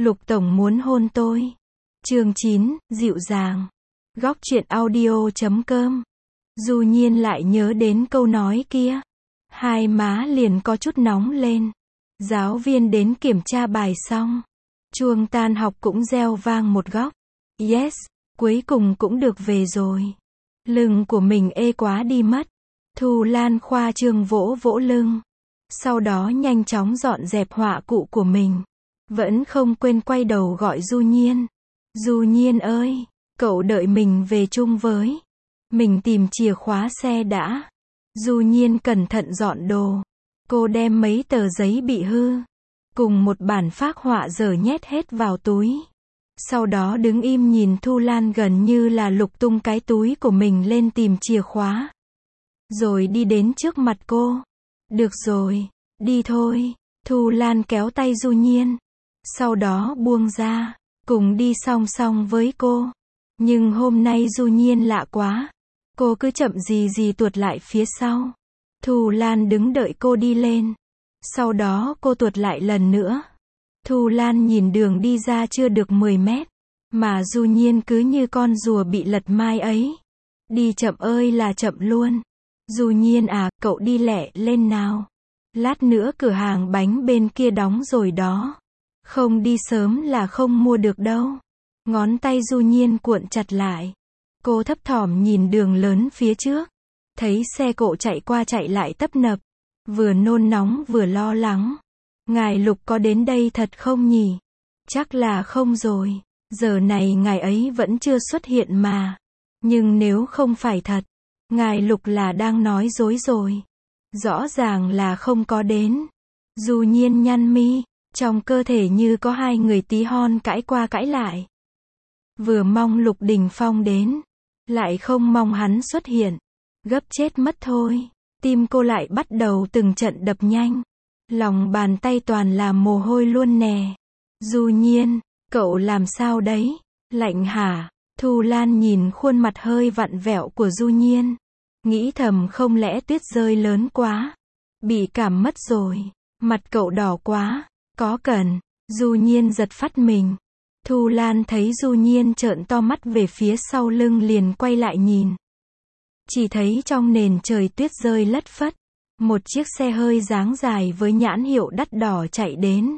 Lục Tổng muốn hôn tôi. Chương 9, dịu dàng. Góc truyện audio.com. Du Nhiên lại nhớ đến câu nói kia. Hai má liền có chút nóng lên. Giáo viên đến kiểm tra bài xong. Chuông tan học cũng reo vang một góc. Yes, cuối cùng cũng được về rồi. Lưng của mình ê quá đi mất. Thu Lan khoa trương vỗ vỗ lưng. Sau đó nhanh chóng dọn dẹp họa cụ của mình. Vẫn không quên quay đầu gọi Du Nhiên. Du Nhiên ơi, cậu đợi mình về chung với. Mình tìm chìa khóa xe đã. Du Nhiên cẩn thận dọn đồ. Cô đem mấy tờ giấy bị hư cùng một bản phác họa dở nhét hết vào túi. Sau đó đứng im nhìn Thu Lan gần như là lục tung cái túi của mình lên tìm chìa khóa. Rồi đi đến trước mặt cô. Được rồi, đi thôi. Thu Lan kéo tay Du Nhiên. Sau đó buông ra, cùng đi song song với cô. Nhưng hôm nay Du Nhiên lạ quá. Cô cứ chậm gì tuột lại phía sau. Thu Lan đứng đợi cô đi lên. Sau đó cô tuột lại lần nữa. Thu Lan nhìn đường đi ra chưa được 10 mét. Mà Du Nhiên cứ như con rùa bị lật mai ấy. Đi chậm ơi là chậm luôn. Du Nhiên à, cậu đi lẹ lên nào. Lát nữa cửa hàng bánh bên kia đóng rồi đó. Không đi sớm là không mua được đâu. Ngón tay Du Nhiên cuộn chặt lại. Cô thấp thỏm nhìn đường lớn phía trước. Thấy xe cộ chạy qua chạy lại tấp nập. Vừa nôn nóng vừa lo lắng. Ngài Lục có đến đây thật không nhỉ? Chắc là không rồi. Giờ này ngài ấy vẫn chưa xuất hiện mà. Nhưng nếu không phải thật, ngài Lục là đang nói dối rồi. Rõ ràng là không có đến. Du Nhiên nhăn mi. Trong cơ thể như có hai người tí hon cãi qua cãi lại. Vừa mong Lục Đình Phong đến, lại không mong hắn xuất hiện. Gấp chết mất thôi. Tim cô lại bắt đầu từng trận đập nhanh. Lòng bàn tay toàn là mồ hôi luôn nè. Du Nhiên, cậu làm sao đấy? Lạnh hả? Thu Lan nhìn khuôn mặt hơi vặn vẹo của Du Nhiên. Nghĩ thầm không lẽ tuyết rơi lớn quá. Bị cảm mất rồi. Mặt cậu đỏ quá. Có cần. Du Nhiên giật phát mình. Thu Lan thấy Du Nhiên trợn to mắt về phía sau lưng liền quay lại nhìn. Chỉ thấy trong nền trời tuyết rơi lất phất. Một chiếc xe hơi dáng dài với nhãn hiệu đắt đỏ chạy đến.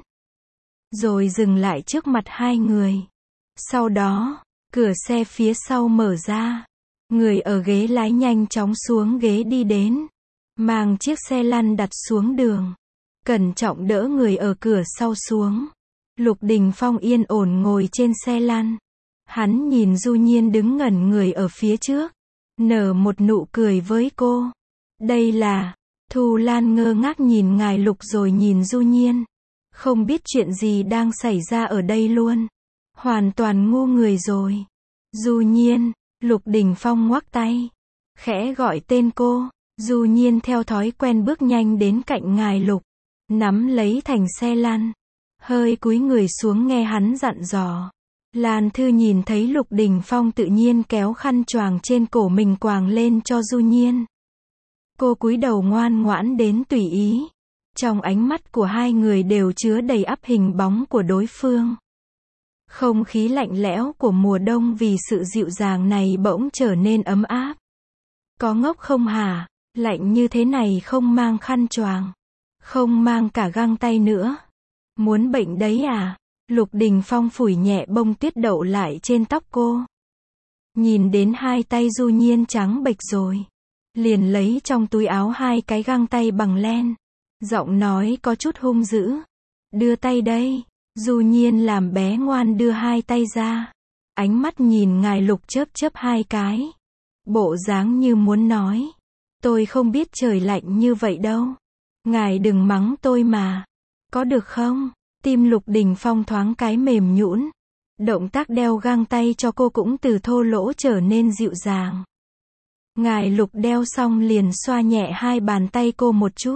Rồi dừng lại trước mặt hai người. Sau đó, cửa xe phía sau mở ra. Người ở ghế lái nhanh chóng xuống ghế đi đến. Mang chiếc xe lăn đặt xuống đường. Cẩn trọng đỡ người ở cửa sau xuống. Lục Đình Phong yên ổn ngồi trên xe lăn. Hắn nhìn Du Nhiên đứng ngẩn người ở phía trước. Nở một nụ cười với cô. Đây là... Thu Lan ngơ ngác nhìn ngài Lục rồi nhìn Du Nhiên. Không biết chuyện gì đang xảy ra ở đây luôn. Hoàn toàn ngu người rồi. Du Nhiên, Lục Đình Phong ngoắc tay. Khẽ gọi tên cô. Du Nhiên theo thói quen bước nhanh đến cạnh ngài Lục. Nắm lấy thành xe lăn. Hơi cúi người xuống nghe hắn dặn dò. Lan Thư nhìn thấy Lục Đình Phong tự nhiên kéo khăn choàng trên cổ mình quàng lên cho Du Nhiên. Cô cúi đầu ngoan ngoãn đến tùy ý. Trong ánh mắt của hai người đều chứa đầy ắp hình bóng của đối phương. Không khí lạnh lẽo của mùa đông vì sự dịu dàng này bỗng trở nên ấm áp. Có ngốc không hả? Lạnh như thế này không mang khăn choàng. Không mang cả găng tay nữa. Muốn bệnh đấy à? Lục Đình Phong phủi nhẹ bông tuyết đậu lại trên tóc cô. Nhìn đến hai tay Du Nhiên trắng bệch rồi. Liền lấy trong túi áo hai cái găng tay bằng len. Giọng nói có chút hung dữ. Đưa tay đây. Du Nhiên làm bé ngoan đưa hai tay ra. Ánh mắt nhìn ngài Lục chớp chớp hai cái. Bộ dáng như muốn nói. Tôi không biết trời lạnh như vậy đâu. Ngài đừng mắng tôi mà. Có được không? Tim Lục Đình Phong thoáng cái mềm nhũn. Động tác đeo găng tay cho cô cũng từ thô lỗ trở nên dịu dàng. Ngài Lục đeo xong liền xoa nhẹ hai bàn tay cô một chút.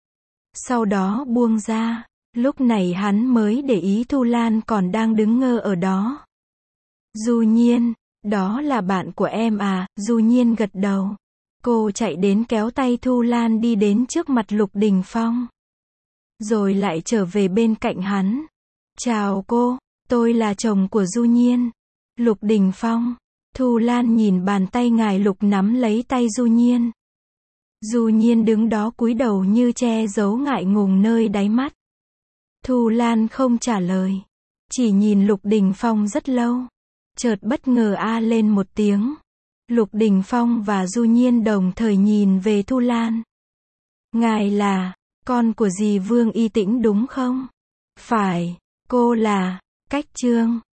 Sau đó buông ra. Lúc này hắn mới để ý Thu Lan còn đang đứng ngơ ở đó. Du Nhiên, đó là bạn của em à? Du Nhiên gật đầu. Cô chạy đến kéo tay Thu Lan đi đến trước mặt Lục Đình Phong. Rồi lại trở về bên cạnh hắn. Chào cô. Tôi là chồng của Du Nhiên. Lục Đình Phong. Thu Lan nhìn bàn tay ngài Lục nắm lấy tay Du Nhiên. Du Nhiên đứng đó cúi đầu như che giấu ngại ngùng nơi đáy mắt. Thu Lan không trả lời. Chỉ nhìn Lục Đình Phong rất lâu. Chợt bất ngờ a lên một tiếng. Lục Đình Phong và Du Nhiên đồng thời nhìn về Thu Lan. Ngài là con của dì Vương Y Tĩnh đúng không? Phải, cô là Cách Trương.